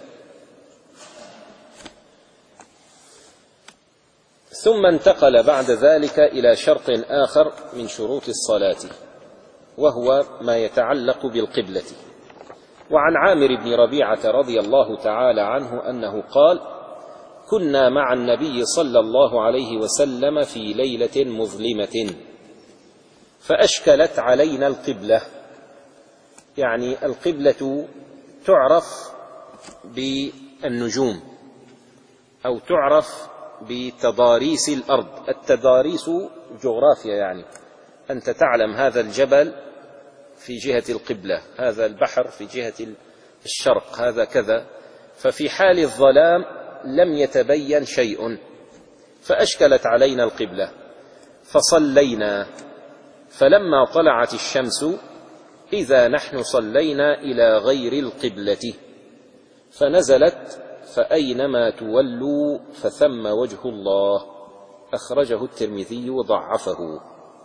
ثم انتقل بعد ذلك إلى شرط آخر من شروط الصلاة، وهو ما يتعلق بالقبلة. وعن عامر بن ربيعة رضي الله تعالى عنه أنه قال: كنا مع النبي صلى الله عليه وسلم في ليلة مظلمة فأشكلت علينا القبلة. يعني القبلة تعرف بالنجوم أو تعرف بتضاريس الأرض. التضاريس جغرافيا، يعني أنت تعلم هذا الجبل في جهة القبلة، هذا البحر في جهة الشرق، هذا كذا. ففي حال الظلام لم يتبين شيء، فأشكلت علينا القبلة فصلينا، فلما طلعت الشمس إذا نحن صلينا إلى غير القبلة، فنزلت: فأينما تولوا فثم وجه الله. أخرجه الترمذي وضعفه.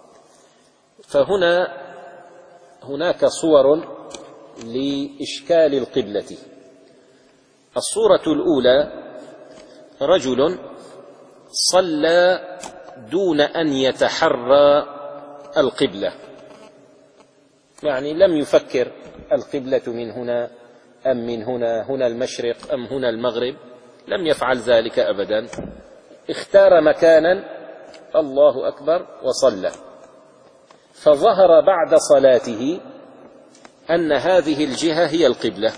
فهنا هناك صور لإشكال القبلة. الصورة الأولى: رجل صلى دون أن يتحرى القبلة، يعني لم يفكر القبلة من هنا أم من هنا، هنا المشرق أم هنا المغرب، لم يفعل ذلك أبدا، اختار مكانا، الله أكبر، وصلى. فظهر بعد صلاته أن هذه الجهة هي القبلة.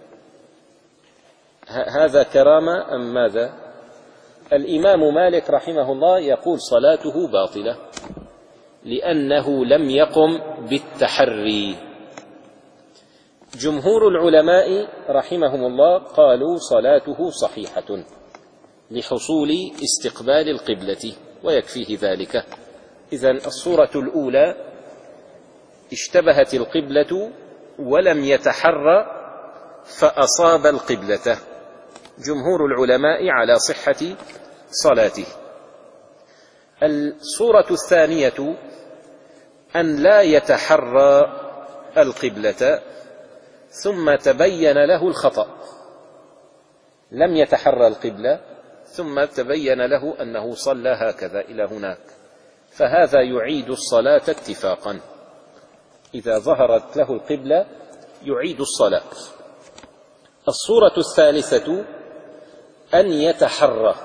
هذا كرامة أم ماذا؟ الإمام مالك رحمه الله يقول صلاته باطلة لأنه لم يقم بالتحري. جمهور العلماء رحمهم الله قالوا صلاته صحيحة لحصول استقبال القبلة ويكفيه ذلك. إذن الصورة الأولى: اشتبهت القبلة ولم يتحرى فأصاب القبلة. جمهور العلماء على صحة صلاته. الصورة الثانية: أن لا يتحرى القبلة ثم تبين له الخطأ، لم يتحرى القبلة ثم تبين له أنه صلى هكذا إلى هناك، فهذا يعيد الصلاة اتفاقا. إذا ظهرت له القبلة يعيد الصلاة. الصورة الثالثة: أن يتحرى،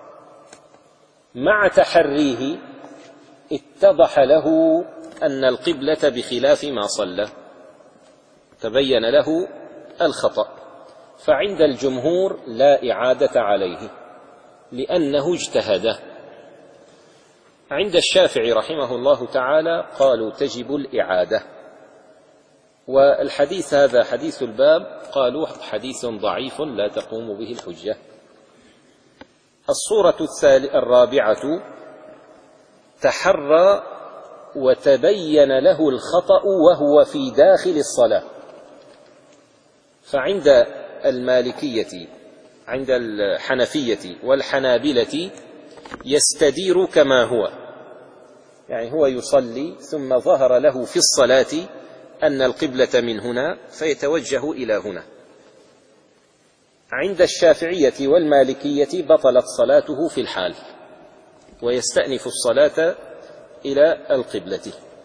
مع تحريه اتضح له أن القبلة بخلاف ما صلى، تبين له الخطأ، فعند الجمهور لا إعادة عليه لأنه اجتهد. عند الشافعي رحمه الله تعالى قالوا تجب الإعادة. والحديث هذا حديث الباب قالوا حديث ضعيف لا تقوم به الحجة. الصورة الرابعة: تحرى وتبين له الخطأ وهو في داخل الصلاة، فعند المالكية عند الحنفية والحنابلة يستدير كما هو، يعني هو يصلي ثم ظهر له في الصلاة أن القبلة من هنا فيتوجه إلى هنا. عند الشافعية والمالكية بطلت صلاته في الحال ويستأنف الصلاة إلى القبلة.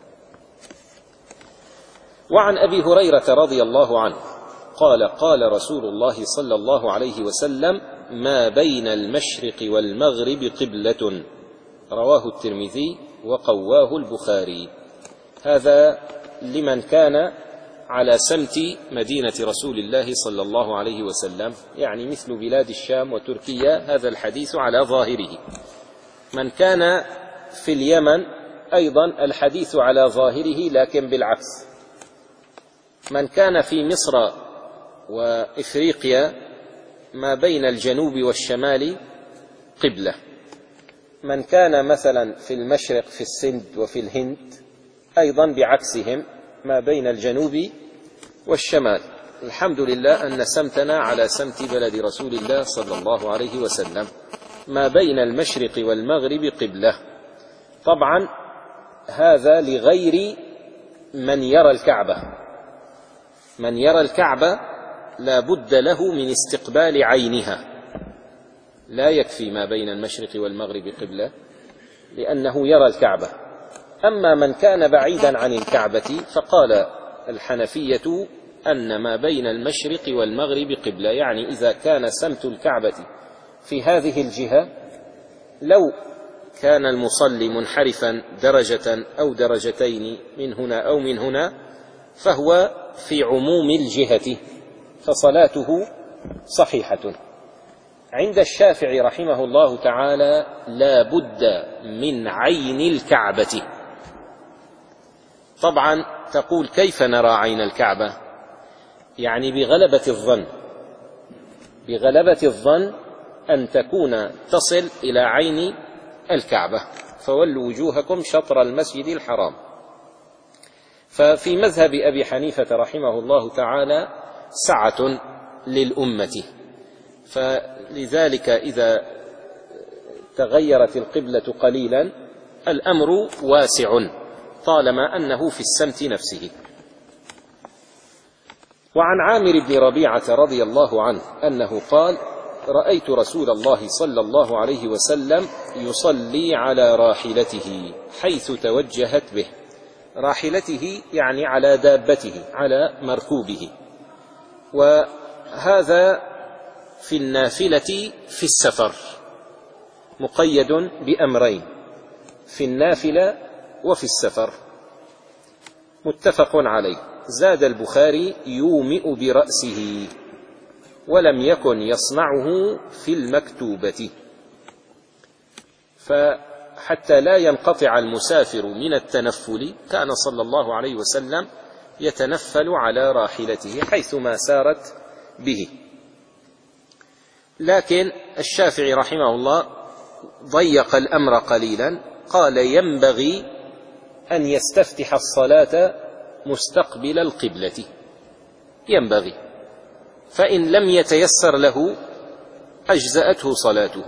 وعن أبي هريرة رضي الله عنه قال قال رسول الله صلى الله عليه وسلم: ما بين المشرق والمغرب قبلة، رواه الترمذي وقواه البخاري. هذا لمن كان على سمت مدينة رسول الله صلى الله عليه وسلم، يعني مثل بلاد الشام وتركيا، هذا الحديث على ظاهره. من كان في اليمن أيضا الحديث على ظاهره لكن بالعكس. من كان في مصر وإفريقيا ما بين الجنوب والشمال قبلة. من كان مثلا في المشرق في السند وفي الهند أيضا بعكسهم ما بين الجنوب والشمال. الحمد لله أن سمتنا على سمت بلد رسول الله صلى الله عليه وسلم. ما بين المشرق والمغرب قبلة. طبعا هذا لغير من يرى الكعبة. من يرى الكعبة لا بد له من استقبال عينها، لا يكفي ما بين المشرق والمغرب قبلة لأنه يرى الكعبة. أما من كان بعيدا عن الكعبة فقال الحنفية أن ما بين المشرق والمغرب قبلة، يعني إذا كان سمت الكعبة في هذه الجهة لو كان المصلي منحرفا درجة أو درجتين من هنا أو من هنا فهو في عموم الجهة فصلاته صحيحة. عند الشافعي رحمه الله تعالى لا بد من عين الكعبة. طبعا تقول كيف نرى عين الكعبة؟ يعني بغلبة الظن، بغلبة الظن أن تكون تصل إلى عين الكعبة، فولوا وجوهكم شطر المسجد الحرام. ففي مذهب أبي حنيفة رحمه الله تعالى سعة للأمة، فلذلك إذا تغيرت القبلة قليلا الأمر واسع طالما أنه في السمت نفسه. وعن عامر بن ربيعة رضي الله عنه أنه قال: رأيت رسول الله صلى الله عليه وسلم يصلي على راحلته حيث توجهت به. راحلته يعني على دابته، على مركوبه. وهذا في النافلة في السفر مقيد بأمرين، في النافلة وفي السفر، متفق عليه. زاد البخاري: يومئ برأسه، ولم يكن يصنعه في المكتوبة. فحتى لا ينقطع المسافر من التنفل كان صلى الله عليه وسلم يتنفل على راحلته حيثما سارت به. لكن الشافعي رحمه الله ضيق الأمر قليلا، قال: ينبغي أن يستفتح الصلاة مستقبل القبلة، ينبغي، فإن لم يتيسر له أجزأته صلاته.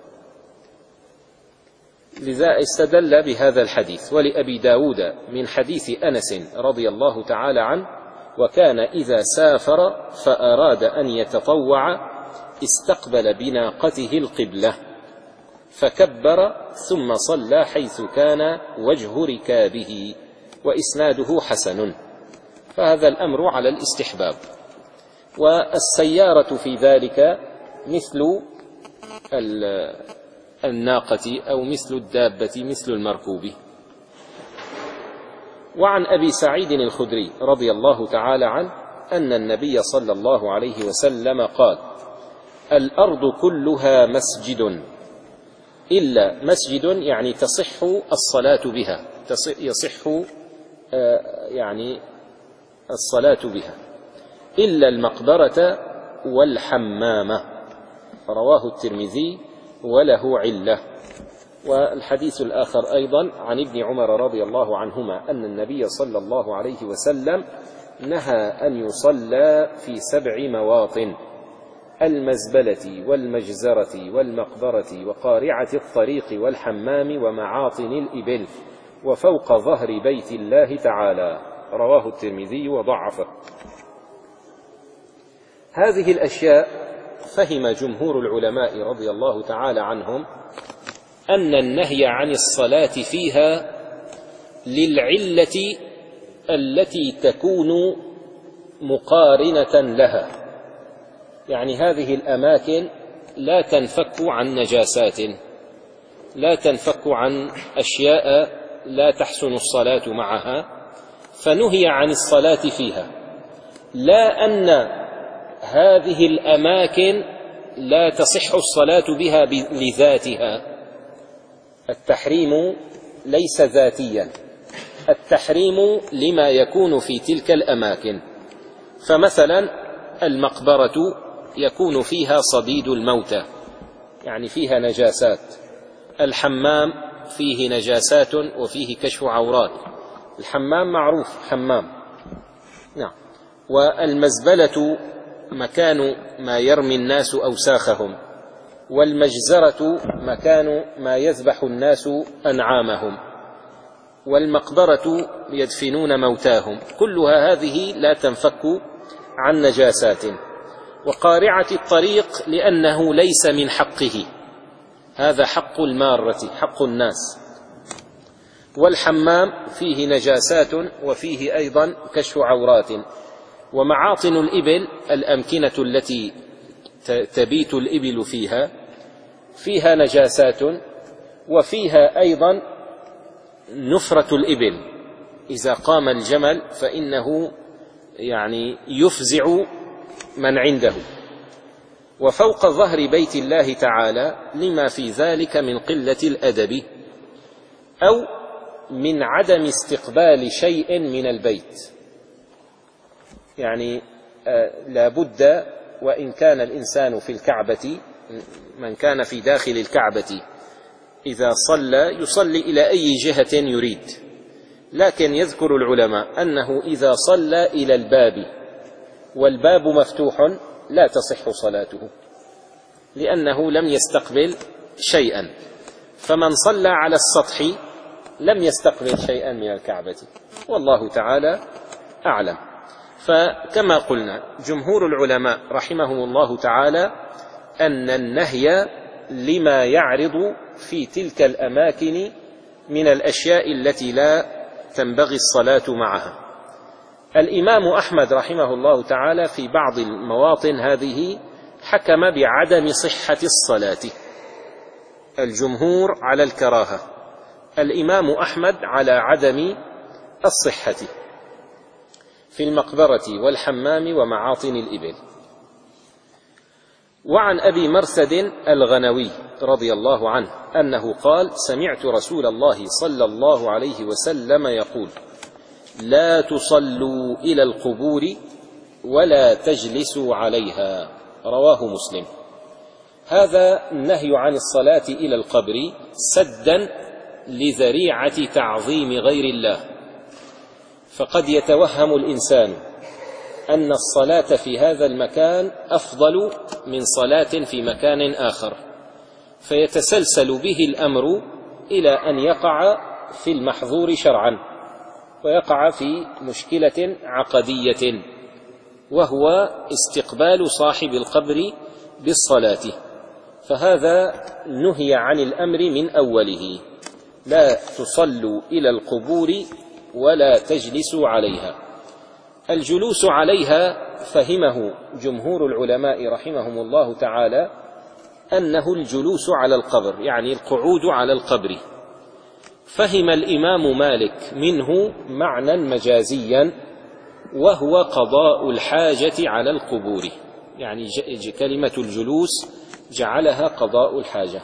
لذا استدل بهذا الحديث. ولأبي داود من حديث أنس رضي الله تعالى عنه: وكان إذا سافر فأراد أن يتطوع استقبل بناقته القبلة فكبر ثم صلى حيث كان وجه ركابه، وإسناده حسن. فهذا الأمر على الاستحباب. والسيارة في ذلك مثل الناقة أو مثل الدابة مثل المركوب. وعن أبي سعيد الخدري رضي الله تعالى عنه أن النبي صلى الله عليه وسلم قال: الأرض كلها مسجد إلا مسجد، يعني تصح الصلاة بها، يصح يعني الصلاة بها، إلا المقبرة والحمامة، رواه الترمذي وله علة. والحديث الآخر أيضا عن ابن عمر رضي الله عنهما أن النبي صلى الله عليه وسلم نهى أن يصلى في سبع مواطن، المزبلة والمجزرة والمقبرة وقارعة الطريق والحمام ومعاطن الإبل وفوق ظهر بيت الله تعالى. رواه الترمذي وضعفه. هذه الأشياء فهم جمهور العلماء رضي الله تعالى عنهم أن النهي عن الصلاة فيها للعلة التي تكون مقارنة لها، يعني هذه الأماكن لا تنفك عن نجاسات، لا تنفك عن أشياء لا تحسن الصلاة معها، فنهي عن الصلاة فيها، لا أن هذه الأماكن لا تصح الصلاة بها لذاتها. التحريم ليس ذاتيا، التحريم لما يكون في تلك الأماكن. فمثلا المقبرة يكون فيها صديد الموتى، يعني فيها نجاسات. الحمام فيه نجاسات وفيه كشف عورات، الحمام معروف حمام، نعم. والمزبلة مكان ما يرمي الناس أوساخهم، والمجزرة مكان ما يذبح الناس أنعامهم، والمقبرة يدفنون موتاهم، كلها هذه لا تنفك عن نجاسات. وقارعة الطريق لأنه ليس من حقه، هذا حق المارة، حق الناس. والحمام فيه نجاسات وفيه أيضا كشف عورات. ومعاطن الإبل الأمكنة التي تبيت الإبل فيها، فيها نجاسات وفيها أيضا نفرة الإبل، إذا قام الجمل فإنه يعني يفزع من عنده. وفوق ظهر بيت الله تعالى لما في ذلك من قلة الأدب أو من عدم استقبال شيء من البيت، يعني لا بد وإن كان الإنسان في الكعبة، من كان في داخل الكعبة إذا صلى يصلي إلى أي جهة يريد، لكن يذكر العلماء أنه إذا صلى إلى الباب والباب مفتوح لا تصح صلاته، لأنه لم يستقبل شيئا. فمن صلى على السطح لم يستقبل شيئا من الكعبة، والله تعالى أعلم. فكما قلنا جمهور العلماء رحمهم الله تعالى أن النهي لما يعرض في تلك الأماكن من الأشياء التي لا تنبغي الصلاة معها. الإمام أحمد رحمه الله تعالى في بعض المواطن هذه حكم بعدم صحة الصلاة، الجمهور على الكراهة، الإمام أحمد على عدم الصحة في المقبرة والحمام ومعاطن الإبل. وعن أبي مرثد الغنوي رضي الله عنه أنه قال: سمعت رسول الله صلى الله عليه وسلم يقول: لا تصلوا إلى القبور ولا تجلسوا عليها. رواه مسلم. هذا النهي عن الصلاة إلى القبر سدا لذريعة تعظيم غير الله، فقد يتوهم الإنسان أن الصلاة في هذا المكان أفضل من صلاة في مكان آخر، فيتسلسل به الأمر إلى أن يقع في المحظور شرعا، ويقع في مشكلة عقدية، وهو استقبال صاحب القبر بالصلاة. فهذا نهي عن الأمر من أوله: لا تصلوا إلى القبور ولا تجلسوا عليها. الجلوس عليها فهمه جمهور العلماء رحمهم الله تعالى أنه الجلوس على القبر، يعني القعود على القبر. فهم الإمام مالك منه معنى مجازيا، وهو قضاء الحاجة على القبور، يعني كلمة الجلوس جعلها قضاء الحاجة.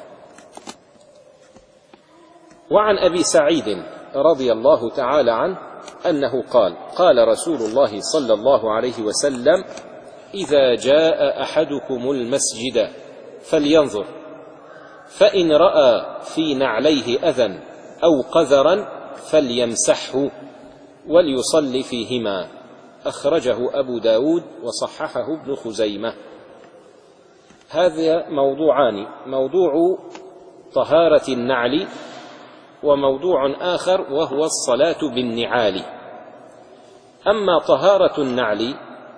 وعن أبي سعيد رضي الله تعالى عنه أنه قال: قال رسول الله صلى الله عليه وسلم: إذا جاء أحدكم المسجد فلينظر، فإن رأى في نعليه أذى أو قذرا فليمسحه وليصلي فيهما. أخرجه أبو داود وصححه ابن خزيمة. هذا موضوعان: موضوع طهارة النعل، وموضوع آخر وهو الصلاة بالنعال. أما طهارة النعل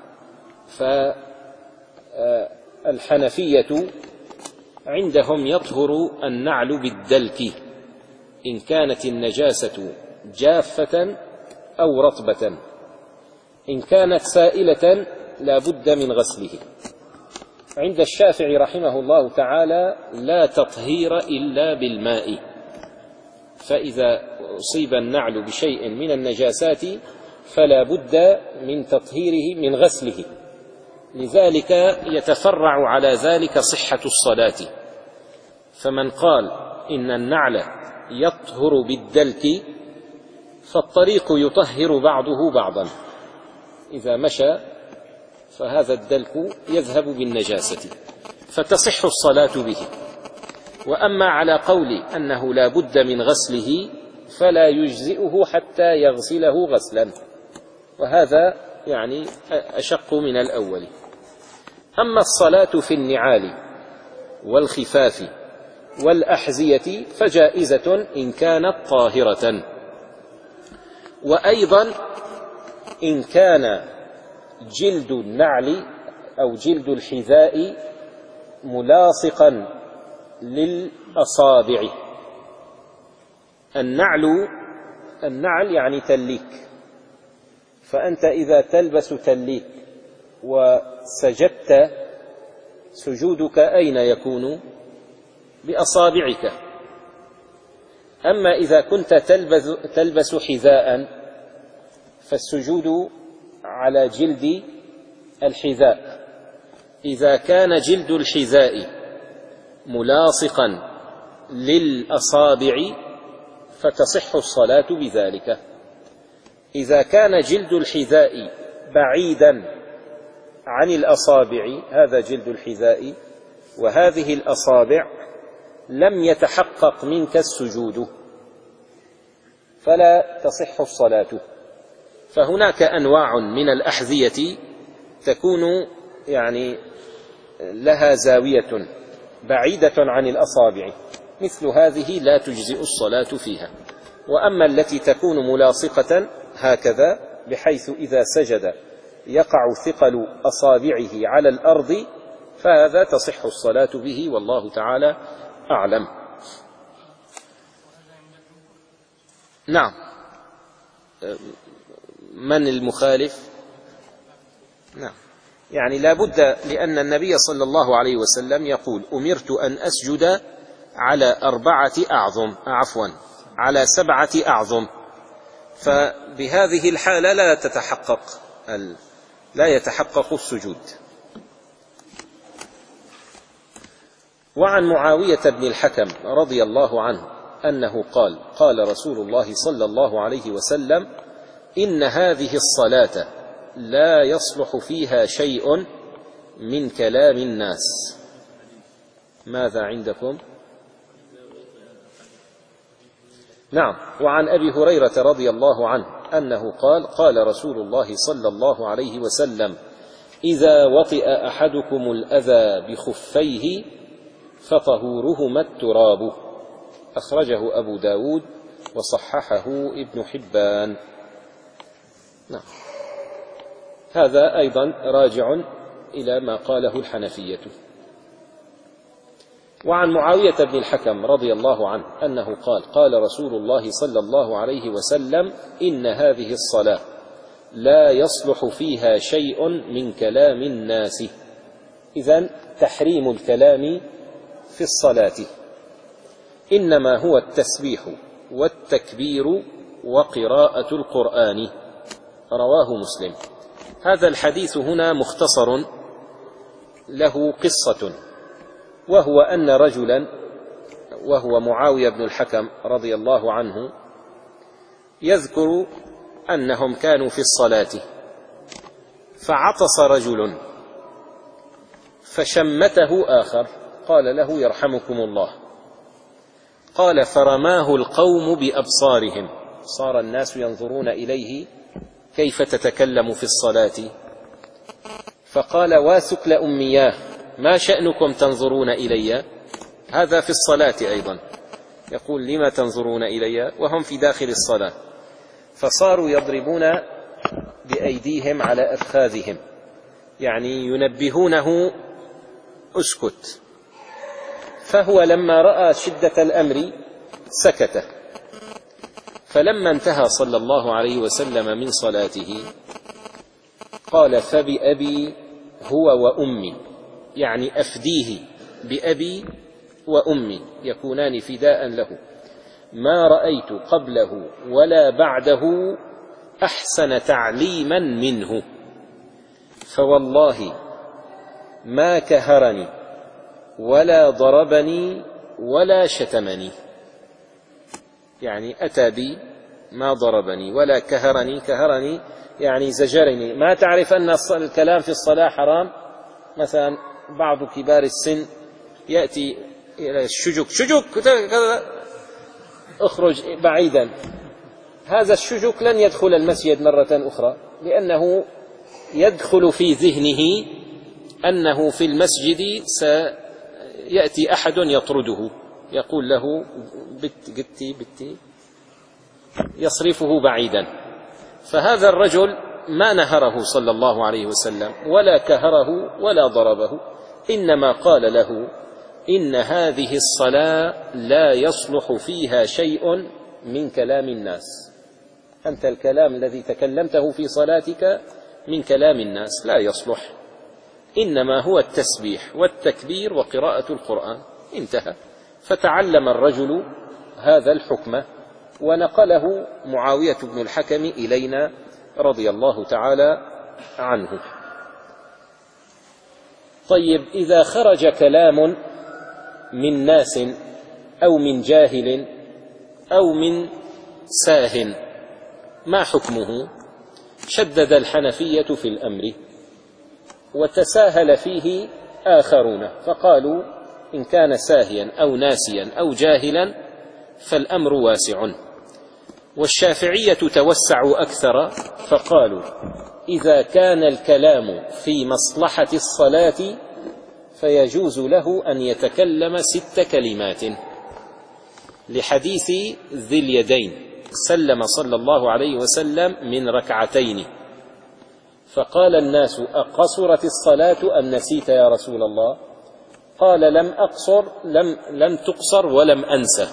فالحنفية عندهم يطهر النعل بالدلك إن كانت النجاسة جافة أو رطبة. إن كانت سائلة لا بد من غسله. عند الشافعي رحمه الله تعالى لا تطهير إلا بالماء، فإذا أصيب النعل بشيء من النجاسات فلا بد من تطهيره من غسله. لذلك يتفرع على ذلك صحة الصلاة. فمن قال إن النعل يطهر بالدلك فالطريق يطهر بعضه بعضا، إذا مشى فهذا الدلك يذهب بالنجاسة فتصح الصلاة به. وأما على قول أنه لا بد من غسله فلا يجزئه حتى يغسله غسلا، وهذا يعني أشق من الأول. أما الصلاة في النعال والخفاف والأحذية فجائزة إن كانت طاهرة. وأيضا إن كان جلد النعل أو جلد الحذاء ملاصقا للأصابع. النعل النعل يعني تليك، فأنت إذا تلبس تليك وسجدت سجودك أين يكون؟ بأصابعك. أما إذا كنت تلبس, تلبس حذاء فالسجود على جلد الحذاء. إذا كان جلد الحذاء ملاصقا للأصابع فتصح الصلاة بذلك. إذا كان جلد الحذاء بعيدا عن الأصابع، هذا جلد الحذاء وهذه الأصابع، لم يتحقق منك السجود فلا تصح الصلاة. فهناك أنواع من الأحذية تكون يعني لها زاوية بعيدة عن الأصابع، مثل هذه لا تجزئ الصلاة فيها. وأما التي تكون ملاصقة هكذا بحيث إذا سجد يقع ثقل أصابعه على الأرض فهذا تصح الصلاة به، والله تعالى أعلم. نعم. من المخالف؟ نعم، يعني لا بد، لأن النبي صلى الله عليه وسلم يقول: أمرت أن أسجد على أربعة أعظم عفوا على سبعة أعظم. فبهذه الحالة لا تتحقق لا يتحقق السجود. وعن معاوية بن الحكم رضي الله عنه أنه قال: قال رسول الله صلى الله عليه وسلم: إن هذه الصلاة لا يصلح فيها شيء من كلام الناس. ماذا عندكم؟ نعم. وعن أبي هريرة رضي الله عنه أنه قال: قال رسول الله صلى الله عليه وسلم: إذا وطئ أحدكم الأذى بخفيه فطهورهما التراب. أخرجه أبو داود وصححه ابن حبان. نعم. هذا أيضا راجع إلى ما قاله الحنفية. وعن معاوية بن الحكم رضي الله عنه أنه قال: قال رسول الله صلى الله عليه وسلم: إن هذه الصلاة لا يصلح فيها شيء من كلام الناس. إذن تحريم الكلام في الصلاة، إنما هو التسبيح والتكبير وقراءة القرآن. رواه مسلم. هذا الحديث هنا مختصر له قصة، وهو أن رجلا وهو معاوية بن الحكم رضي الله عنه يذكر أنهم كانوا في الصلاة فعطس رجل فشمته آخر قال له: يرحمكم الله. قال: فرماه القوم بأبصارهم، صار الناس ينظرون إليه كيف تتكلم في الصلاة. فقال: واسكل أمياه، ما شأنكم تنظرون إلي؟ هذا في الصلاة أيضا، يقول لما تنظرون إلي وهم في داخل الصلاة. فصاروا يضربون بأيديهم على أفخاذهم، يعني ينبهونه اسكت. فهو لما رأى شدة الأمر سكت. فلما انتهى صلى الله عليه وسلم من صلاته قال: فبأبي هو وأمي، يعني أفديه بأبي وأمي يكونان فداء له، ما رأيت قبله ولا بعده أحسن تعليما منه، فوالله ما كهرني ولا ضربني ولا شتمني. يعني أتى بي ما ضربني ولا كهرني. كهرني يعني زجرني. ما تعرف أن الكلام في الصلاة حرام؟ مثلا بعض كبار السن يأتي إلى الشجك، شجك اخرج بعيدا. هذا الشجك لن يدخل المسجد مرة أخرى، لأنه يدخل في ذهنه أنه في المسجد سيأتي أحد يطرده، يقول له بت قتي بتي، يصرفه بعيدا. فهذا الرجل ما نهره صلى الله عليه وسلم ولا كهره ولا ضربه، إنما قال له: إن هذه الصلاة لا يصلح فيها شيء من كلام الناس. أنت الكلام الذي تكلمته في صلاتك من كلام الناس لا يصلح، إنما هو التسبيح والتكبير وقراءة القرآن، انتهى. فتعلم الرجل هذا الحكم ونقله معاوية بن الحكم إلينا رضي الله تعالى عنه. طيب، إذا خرج كلام من ناس أو من جاهل أو من ساه ما حكمه؟ شدد الحنفية في الأمر وتساهل فيه آخرون، فقالوا إن كان ساهيا أو ناسيا أو جاهلا فالأمر واسع. والشافعية توسعوا أكثر فقالوا إذا كان الكلام في مصلحة الصلاة فيجوز له أن يتكلم ست كلمات، لحديث ذي اليدين: سلم صلى الله عليه وسلم من ركعتين، فقال الناس: أقصرت الصلاة أم نسيت يا رسول الله؟ قال: لم أقصر، لم, لم تقصر ولم أنسى.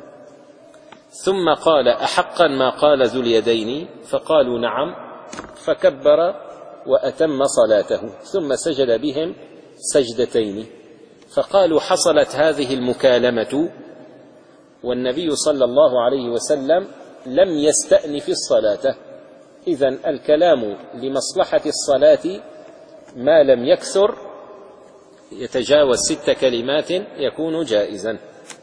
ثم قال: أحقا ما قال ذو اليدين؟ فقالوا: نعم. فكبر وأتم صلاته، ثم سجد بهم سجدتين. فقالوا: حصلت هذه المكالمة والنبي صلى الله عليه وسلم لم يستأنف الصلاة، إذن الكلام لمصلحة الصلاة ما لم يكثر يتجاوز ست كلمات يكون جائزا.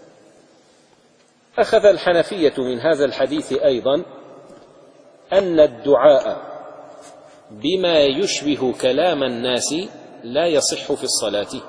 أخذ الحنفية من هذا الحديث أيضا أن الدعاء بما يشبه كلام الناس لا يصح في الصلاة.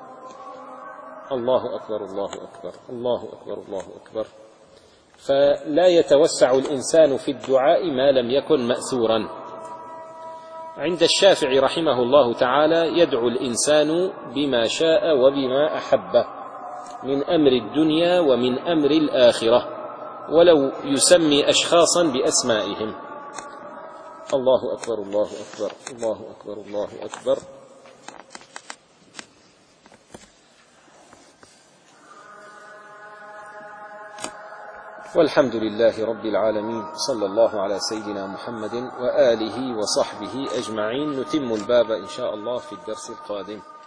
الله أكبر الله أكبر الله أكبر الله أكبر. فلا يتوسع الإنسان في الدعاء ما لم يكن مأثورا. عند الشافعي رحمه الله تعالى يدعو الإنسان بما شاء وبما أحب من أمر الدنيا ومن أمر الآخرة، ولو يسمي أشخاصا بأسمائهم. الله أكبر الله أكبر الله أكبر الله أكبر. والحمد لله رب العالمين، صلى الله على سيدنا محمد وآله وصحبه أجمعين. نتم الباب إن شاء الله في الدرس القادم.